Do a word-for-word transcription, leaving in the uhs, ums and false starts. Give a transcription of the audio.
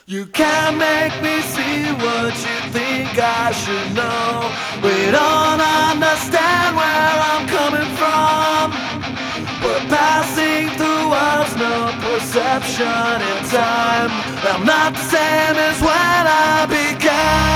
You can't make me see what you think I should know. We don't understand where I'm coming from. We're passing through worlds, no perception in time. I'm not the same as when I began.